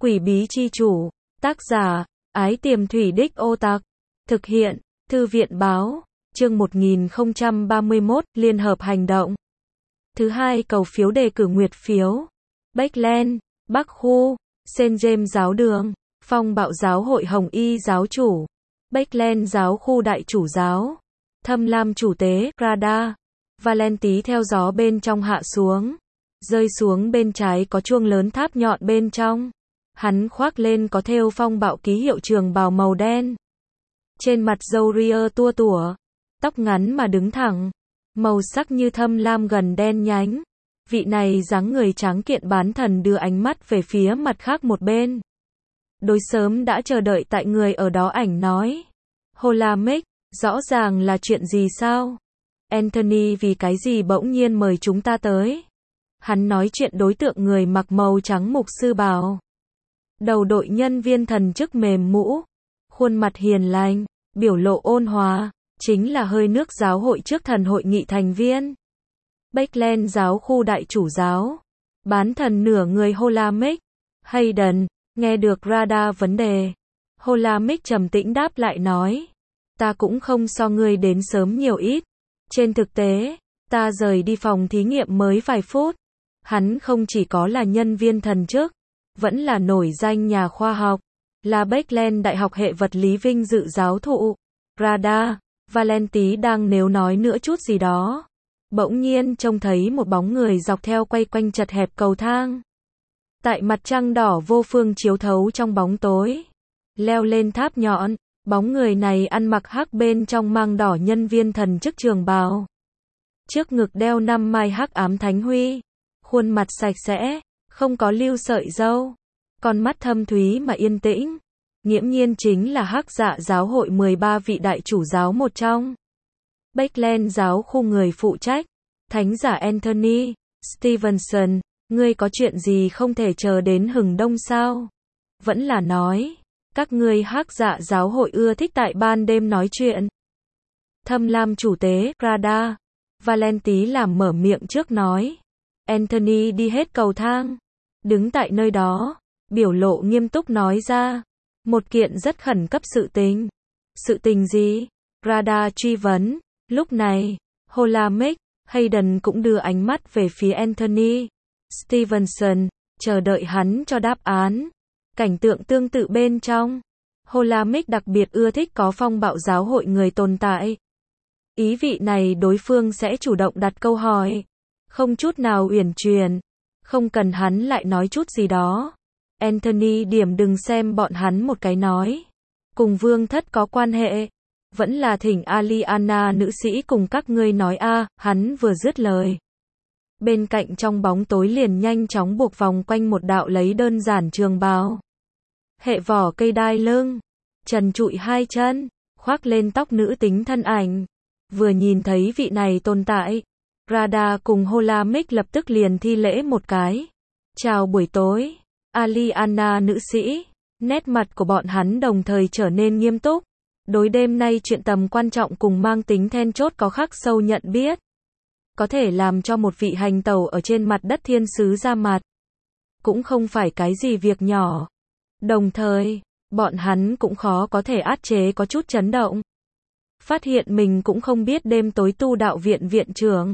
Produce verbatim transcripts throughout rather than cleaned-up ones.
Quỷ bí chi chủ, tác giả, Ái Tiềm Thủy Đích Ô Tặc, thực hiện, Thư viện báo, chương một nghìn không trăm ba mươi mốt, liên hợp hành động. Thứ hai, cầu phiếu đề cử nguyệt phiếu. Backland, Bắc Khu, Saint James giáo đường, Phong Bạo giáo hội Hồng Y giáo chủ, Backland giáo khu đại chủ giáo, Thâm Lam chủ tế, Radar, Valenti theo gió bên trong hạ xuống, rơi xuống bên trái có chuông lớn tháp nhọn bên trong. Hắn khoác lên có thêu phong bạo ký hiệu trường bào màu đen. Trên mặt râu ria tua tủa, tóc ngắn mà đứng thẳng, màu sắc như thâm lam gần đen nhánh. Vị này dáng người tráng kiện bán thần đưa ánh mắt về phía mặt khác một bên. Đối sớm đã chờ đợi tại người ở đó ảnh nói. Holamik, rõ ràng là chuyện gì sao? Anthony vì cái gì bỗng nhiên mời chúng ta tới? Hắn nói chuyện đối tượng người mặc màu trắng mục sư bào. Đầu đội nhân viên thần chức mềm mũ, khuôn mặt hiền lành, biểu lộ ôn hòa, chính là hơi nước giáo hội trước thần hội nghị thành viên. Backland giáo khu đại chủ giáo, bán thần nửa người Holamik, Hayden, nghe được Radar vấn đề. Holamik trầm tĩnh đáp lại nói, ta cũng không so ngươi đến sớm nhiều ít. Trên thực tế, ta rời đi phòng thí nghiệm mới vài phút. Hắn không chỉ có là nhân viên thần chức, vẫn là nổi danh nhà khoa học, là Backland Đại học hệ vật lý vinh dự giáo thụ. Radar, Valenti đang nếu nói nữa chút gì đó. Bỗng nhiên trông thấy một bóng người dọc theo quay quanh chật hẹp cầu thang. Tại mặt trăng đỏ vô phương chiếu thấu trong bóng tối. Leo lên tháp nhọn, bóng người này ăn mặc hắc bên trong mang đỏ nhân viên thần chức trường bào. Trước ngực đeo năm mai hắc ám thánh huy. Khuôn mặt sạch sẽ, không có lưu sợi râu. Con mắt thâm thúy mà yên tĩnh. Nghiễm nhiên chính là hắc dạ giáo hội mười ba vị đại chủ giáo một trong. Backland giáo khu người phụ trách, thánh giả Anthony Stevenson, ngươi có chuyện gì không thể chờ đến hừng đông sao? Vẫn là nói, các ngươi hắc dạ giáo hội ưa thích tại ban đêm nói chuyện. Thâm Lam chủ tế, Radar, Valenti làm mở miệng trước nói. Anthony đi hết cầu thang, đứng tại nơi đó, biểu lộ nghiêm túc nói ra. Một kiện rất khẩn cấp sự tình. Sự tình gì? Radar truy vấn. Lúc này, Holamik, Hayden cũng đưa ánh mắt về phía Anthony Stevenson, chờ đợi hắn cho đáp án. Cảnh tượng tương tự bên trong. Holamik đặc biệt ưa thích có phong bạo giáo hội người tồn tại. Ý vị này đối phương sẽ chủ động đặt câu hỏi. Không chút nào uyển chuyển. Không cần hắn lại nói chút gì đó. Anthony điểm đừng xem bọn hắn một cái nói. Cùng vương thất có quan hệ. Vẫn là thỉnh Aliana nữ sĩ cùng các ngươi nói a. À, hắn vừa dứt lời. Bên cạnh trong bóng tối liền nhanh chóng buộc vòng quanh một đạo lấy đơn giản trường bào. Hệ vỏ cây đai lưng. Trần trụi hai chân. Khoác lên tóc nữ tính thân ảnh. Vừa nhìn thấy vị này tồn tại. Radar cùng Holamik lập tức liền thi lễ một cái. Chào buổi tối. Aliana nữ sĩ. Nét mặt của bọn hắn đồng thời trở nên nghiêm túc. Đối đêm nay chuyện tầm quan trọng cùng mang tính then chốt có khắc sâu nhận biết. Có thể làm cho một vị hành tẩu ở trên mặt đất thiên sứ ra mặt. Cũng không phải cái gì việc nhỏ. Đồng thời, bọn hắn cũng khó có thể át chế có chút chấn động. Phát hiện mình cũng không biết đêm tối tu đạo viện viện trưởng.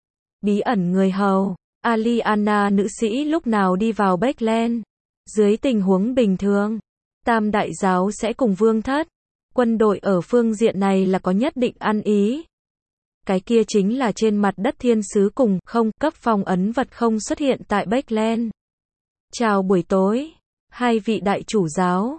Bí ẩn người hầu, Aliana nữ sĩ lúc nào đi vào Backland. Dưới tình huống bình thường, Tam đại giáo sẽ cùng vương thất. Quân đội ở phương diện này là có nhất định ăn ý. Cái kia chính là trên mặt đất thiên sứ cùng không cấp phong ấn vật không xuất hiện tại Backland. Chào buổi tối, hai vị đại chủ giáo.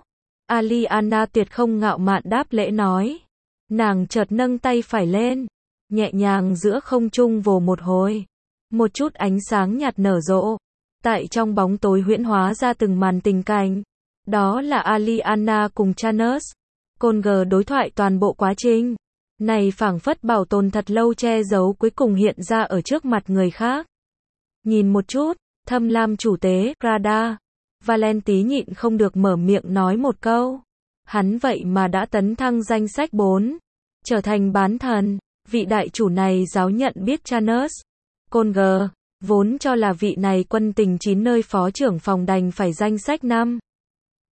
Aliana tuyệt không ngạo mạn đáp lễ nói. Nàng chợt nâng tay phải lên, nhẹ nhàng giữa không trung vồ một hồi. Một chút ánh sáng nhạt nở rộ. Tại trong bóng tối huyễn hóa ra từng màn tình cảnh. Đó là Aliana cùng Chanus Conger đối thoại toàn bộ quá trình. Này phảng phất bảo tồn thật lâu che giấu cuối cùng hiện ra ở trước mặt người khác. Nhìn một chút, Thâm Lam chủ tế, Radar, Valenti nhịn không được mở miệng nói một câu. Hắn vậy mà đã tấn thăng danh sách bốn. Trở thành bán thần. Vị đại chủ này giáo nhận biết Chanus Conger. Vốn cho là vị này quân tình chín nơi phó trưởng phòng đành phải danh sách năm.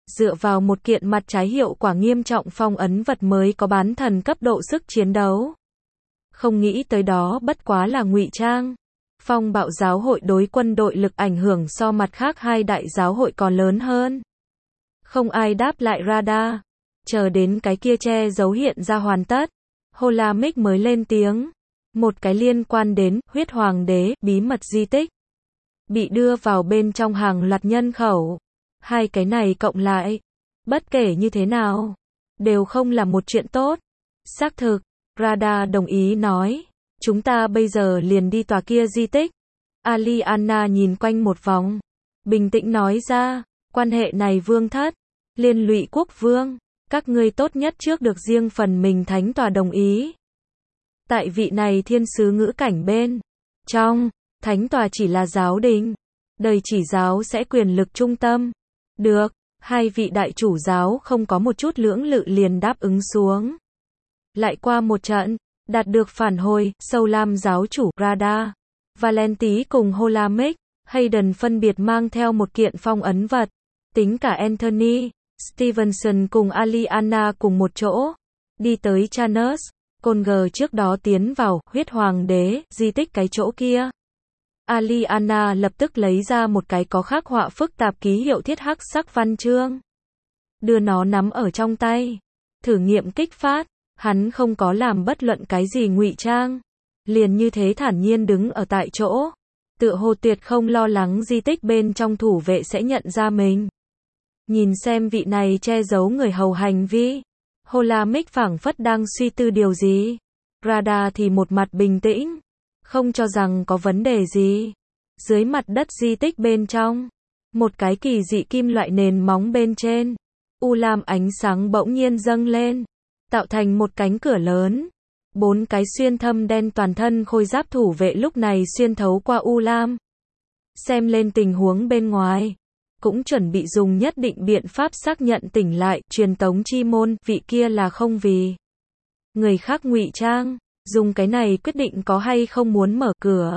dựa vào một kiện mặt trái hiệu quả nghiêm trọng phong ấn vật mới có bán thần cấp độ sức chiến đấu. Không nghĩ tới đó bất quá là ngụy trang. Phong bạo giáo hội đối quân đội lực ảnh hưởng so mặt khác hai đại giáo hội còn lớn hơn. Không ai đáp lại radar. Chờ đến cái kia che giấu hiện ra hoàn tất. Holamik mới lên tiếng. Một cái liên quan đến huyết hoàng đế, bí mật di tích. Bị đưa vào bên trong hàng loạt nhân khẩu. Hai cái này cộng lại. Bất kể như thế nào. Đều không là một chuyện tốt. Xác thực. Radar đồng ý nói. Chúng ta bây giờ liền đi tòa kia di tích. Aliana nhìn quanh một vòng. Bình tĩnh nói ra. Quan hệ này vương thất. Liên lụy quốc vương. Các ngươi tốt nhất trước được riêng phần mình thánh tòa đồng ý. Tại vị này thiên sứ ngữ cảnh bên. Trong. Thánh tòa chỉ là giáo đình. Đời chỉ giáo sẽ quyền lực trung tâm. Được. Hai vị đại chủ giáo không có một chút lưỡng lự liền đáp ứng xuống. Lại qua một trận. Đạt được phản hồi, Sâu Lam giáo chủ, Radar, Valenti cùng Holamik, Hayden phân biệt mang theo một kiện phong ấn vật. Tính cả Anthony, Stevenson cùng Aliana cùng một chỗ. Đi tới Chanus, Conger trước đó tiến vào, huyết hoàng đế, di tích cái chỗ kia. Aliana lập tức lấy ra một cái có khắc họa phức tạp ký hiệu thiết hắc sắc văn chương. Đưa nó nắm ở trong tay. Thử nghiệm kích phát. Hắn không có làm bất luận cái gì ngụy trang. Liền như thế thản nhiên đứng ở tại chỗ. Tựa hồ tuyệt không lo lắng di tích bên trong thủ vệ sẽ nhận ra mình. Nhìn xem vị này che giấu người hầu hành vi. Holamik phảng phất đang suy tư điều gì. Radar thì một mặt bình tĩnh. Không cho rằng có vấn đề gì. Dưới mặt đất di tích bên trong. Một cái kỳ dị kim loại nền móng bên trên. U lam ánh sáng bỗng nhiên dâng lên. Tạo thành một cánh cửa lớn. Bốn cái xuyên thâm đen toàn thân khôi giáp thủ vệ lúc này xuyên thấu qua u lam. Xem lên tình huống bên ngoài. Cũng chuẩn bị dùng nhất định biện pháp xác nhận tỉnh lại, truyền tống chi môn, vị kia là không vì người khác ngụy trang. Dùng cái này quyết định có hay không muốn mở cửa.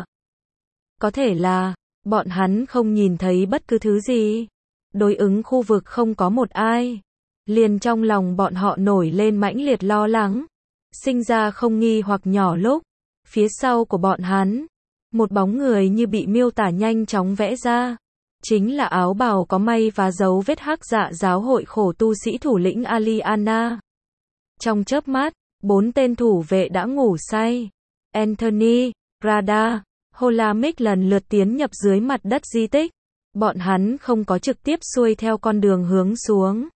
Có thể là, bọn hắn không nhìn thấy bất cứ thứ gì. Đối ứng khu vực không có một ai. Liền trong lòng bọn họ nổi lên mãnh liệt lo lắng. Sinh ra không nghi hoặc nhỏ lúc. Phía sau của bọn hắn. Một bóng người như bị miêu tả nhanh chóng vẽ ra. Chính là áo bào có may và dấu vết hắc dạ giáo hội khổ tu sĩ thủ lĩnh Aliana. Trong chớp mắt, bốn tên thủ vệ đã ngủ say. Anthony, Radar, Holamik lần lượt tiến nhập dưới mặt đất di tích. Bọn hắn không có trực tiếp xuôi theo con đường hướng xuống.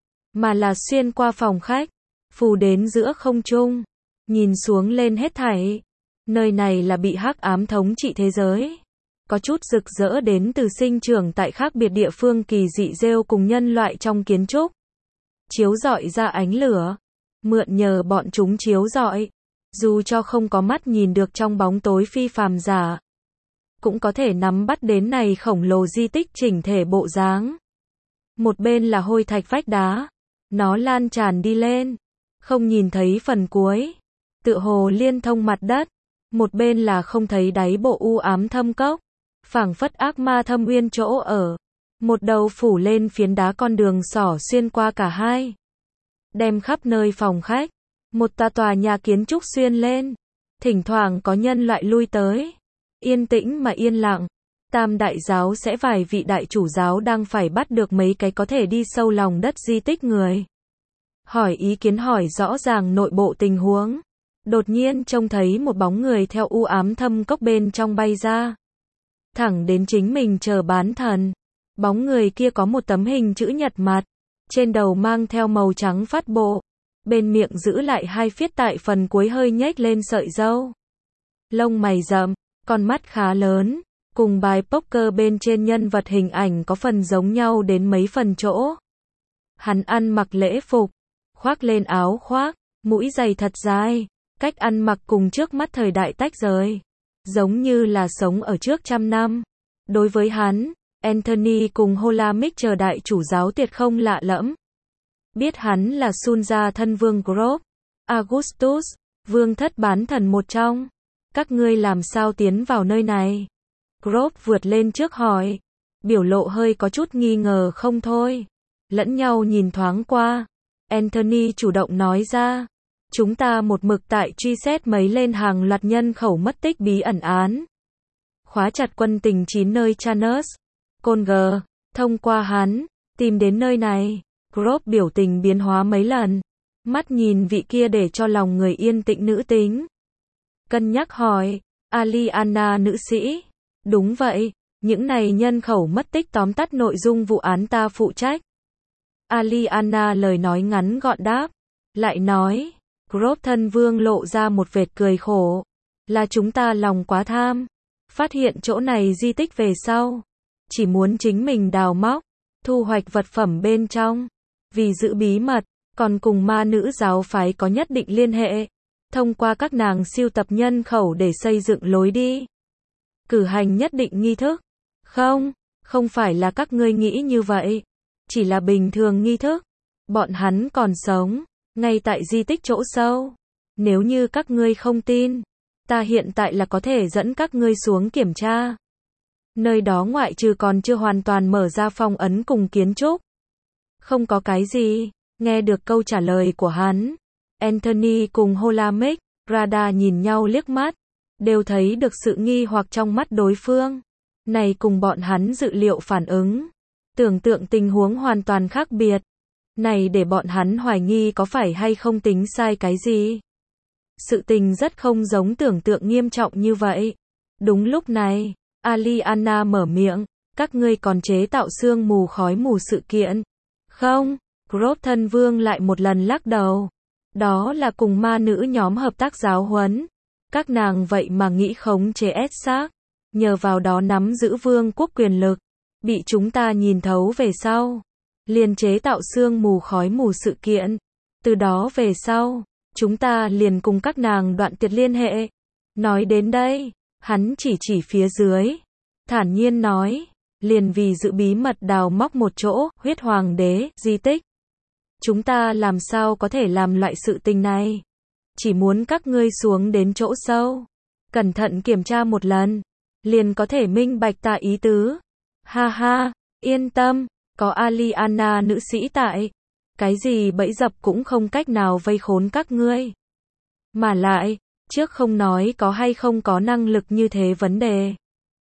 Mà là xuyên qua phòng khách, phù đến giữa không trung, nhìn xuống lên hết thảy. Nơi này là bị hắc ám thống trị thế giới. Có chút rực rỡ đến từ sinh trưởng tại khác biệt địa phương kỳ dị rêu cùng nhân loại trong kiến trúc. Chiếu rọi ra ánh lửa. Mượn nhờ bọn chúng chiếu rọi. Dù cho không có mắt nhìn được trong bóng tối phi phàm giả. Cũng có thể nắm bắt đến này khổng lồ di tích chỉnh thể bộ dáng. Một bên là hôi thạch vách đá. Nó lan tràn đi lên. Không nhìn thấy phần cuối. Tựa hồ liên thông mặt đất. Một bên là không thấy đáy bộ u ám thâm cốc. Phảng phất ác ma thâm uyên chỗ ở. Một đầu phủ lên phiến đá con đường xỏ xuyên qua cả hai. Đem khắp nơi phòng khách. Một tòa tòa nhà kiến trúc xuyên lên. Thỉnh thoảng có nhân loại lui tới. Yên tĩnh mà yên lặng. Tam đại giáo sẽ vài vị đại chủ giáo đang phải bắt được mấy cái có thể đi sâu lòng đất di tích người. Hỏi ý kiến hỏi rõ ràng nội bộ tình huống. Đột nhiên trông thấy một bóng người theo u ám thâm cốc bên trong bay ra. Thẳng đến chính mình chờ bán thần. Bóng người kia có một tấm hình chữ nhật mặt. Trên đầu mang theo màu trắng phát bộ. Bên miệng giữ lại hai phiết tại phần cuối hơi nhếch lên sợi râu. Lông mày rậm, con mắt khá lớn. Cùng bài poker bên trên nhân vật hình ảnh có phần giống nhau đến mấy phần chỗ. Hắn ăn mặc lễ phục. Khoác lên áo khoác. Mũi giày thật dài. Cách ăn mặc cùng trước mắt thời đại tách rời. Giống như là sống ở trước trăm năm. Đối với hắn, Anthony cùng Holamik chờ đại chủ giáo tuyệt không lạ lẫm. Biết hắn là Sunja thân vương Grove, Augustus, vương thất bán thần một trong. Các ngươi làm sao tiến vào nơi này? Grove vượt lên trước hỏi. Biểu lộ hơi có chút nghi ngờ không thôi. lẫn nhau nhìn thoáng qua. Anthony chủ động nói ra, chúng ta một mực tại truy xét mấy lên hàng loạt nhân khẩu mất tích bí ẩn án. Khóa chặt quân tình chín nơi Chanus, Conger, thông qua hắn, tìm đến nơi này. Grove biểu tình biến hóa mấy lần, mắt nhìn vị kia để cho lòng người yên tĩnh nữ tính. Cân nhắc hỏi, Aliana nữ sĩ, đúng vậy, những này nhân khẩu mất tích tóm tắt nội dung vụ án ta phụ trách. Aliana lời nói ngắn gọn đáp, lại nói, Grove thân vương lộ ra một vệt cười khổ, là chúng ta lòng quá tham, phát hiện chỗ này di tích về sau, chỉ muốn chính mình đào móc, thu hoạch vật phẩm bên trong, vì giữ bí mật, còn cùng ma nữ giáo phái có nhất định liên hệ, thông qua các nàng siêu tập nhân khẩu để xây dựng lối đi, cử hành nhất định nghi thức. Không, không phải là các ngươi nghĩ như vậy, chỉ là bình thường nghi thức. Bọn hắn còn sống, ngay tại di tích chỗ sâu. Nếu như các ngươi không tin, ta hiện tại là có thể dẫn các ngươi xuống kiểm tra. Nơi đó ngoại trừ còn chưa hoàn toàn mở ra phong ấn cùng kiến trúc, không có cái gì. Nghe được câu trả lời của hắn, Anthony cùng Holamic, Rada nhìn nhau liếc mắt, đều thấy được sự nghi hoặc trong mắt đối phương. Này cùng bọn hắn dự liệu phản ứng, tưởng tượng tình huống hoàn toàn khác biệt. Này để bọn hắn hoài nghi có phải hay không tính sai cái gì. Sự tình rất không giống tưởng tượng nghiêm trọng như vậy. Đúng lúc này, Aliana mở miệng, các ngươi còn chế tạo sương mù khói mù sự kiện. Không, Grove thân vương lại một lần lắc đầu. Đó là cùng ma nữ nhóm hợp tác giáo huấn. Các nàng vậy mà nghĩ khống chế ép xác, nhờ vào đó nắm giữ vương quốc quyền lực, bị chúng ta nhìn thấu về sau, liền chế tạo sương mù khói mù sự kiện. Từ đó về sau, chúng ta liền cùng các nàng đoạn tuyệt liên hệ. Nói đến đây, hắn chỉ chỉ phía dưới, thản nhiên nói, liền vì giữ bí mật đào móc một chỗ, huyết hoàng đế, di tích. Chúng ta làm sao có thể làm loại sự tình này? Chỉ muốn các ngươi xuống đến chỗ sâu, cẩn thận kiểm tra một lần, liền có thể minh bạch ta ý tứ. Ha ha, yên tâm, có Aliana nữ sĩ tại, cái gì bẫy dập cũng không cách nào vây khốn các ngươi. Mà lại, trước không nói có hay không có năng lực như thế vấn đề.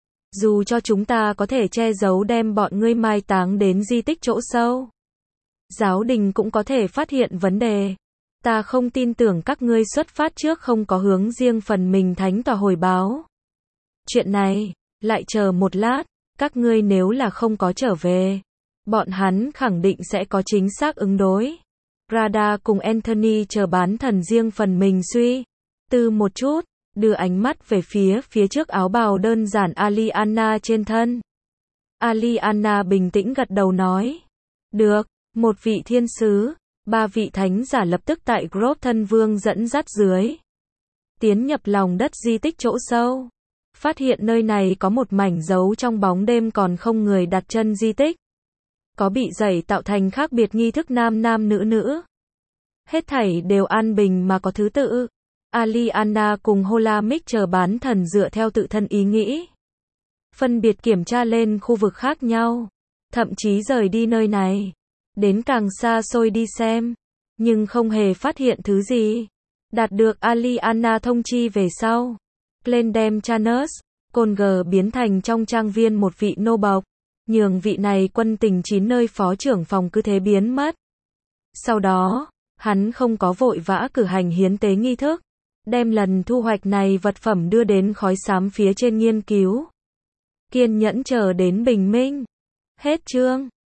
Dù cho chúng ta có thể che giấu đem bọn ngươi mai táng đến di tích chỗ sâu, giáo đình cũng có thể phát hiện vấn đề. Ta không tin tưởng các ngươi xuất phát trước không có hướng riêng phần mình thánh tòa hồi báo. Chuyện này, lại chờ một lát, các ngươi nếu là không có trở về, bọn hắn khẳng định sẽ có chính xác ứng đối. Rada cùng Anthony chờ bán thần riêng phần mình suy tư một chút, đưa ánh mắt về phía phía trước áo bào đơn giản Aliana trên thân. Aliana bình tĩnh gật đầu nói, được, một vị thiên sứ, ba vị thánh giả lập tức tại Grove thân vương dẫn dắt dưới, tiến nhập lòng đất di tích chỗ sâu, phát hiện nơi này có một mảnh giấu trong bóng đêm còn không người đặt chân di tích. Có bị dày tạo thành khác biệt nghi thức nam nam nữ nữ. Hết thảy đều an bình mà có thứ tự. Aliana cùng Holamic chờ bán thần dựa theo tự thân ý nghĩ, phân biệt kiểm tra lên khu vực khác nhau, thậm chí rời đi nơi này, đến càng xa xôi đi xem, nhưng không hề phát hiện thứ gì. Đạt được Aliana thông chi về sau, lên đem Chanus, Conger biến thành trong trang viên một vị nô bộc, nhường vị này quân tình chín nơi phó trưởng phòng cứ thế biến mất. Sau đó, hắn không có vội vã cử hành hiến tế nghi thức, đem lần thu hoạch này vật phẩm đưa đến khói xám phía trên nghiên cứu. Kiên nhẫn chờ đến bình minh. Hết chương.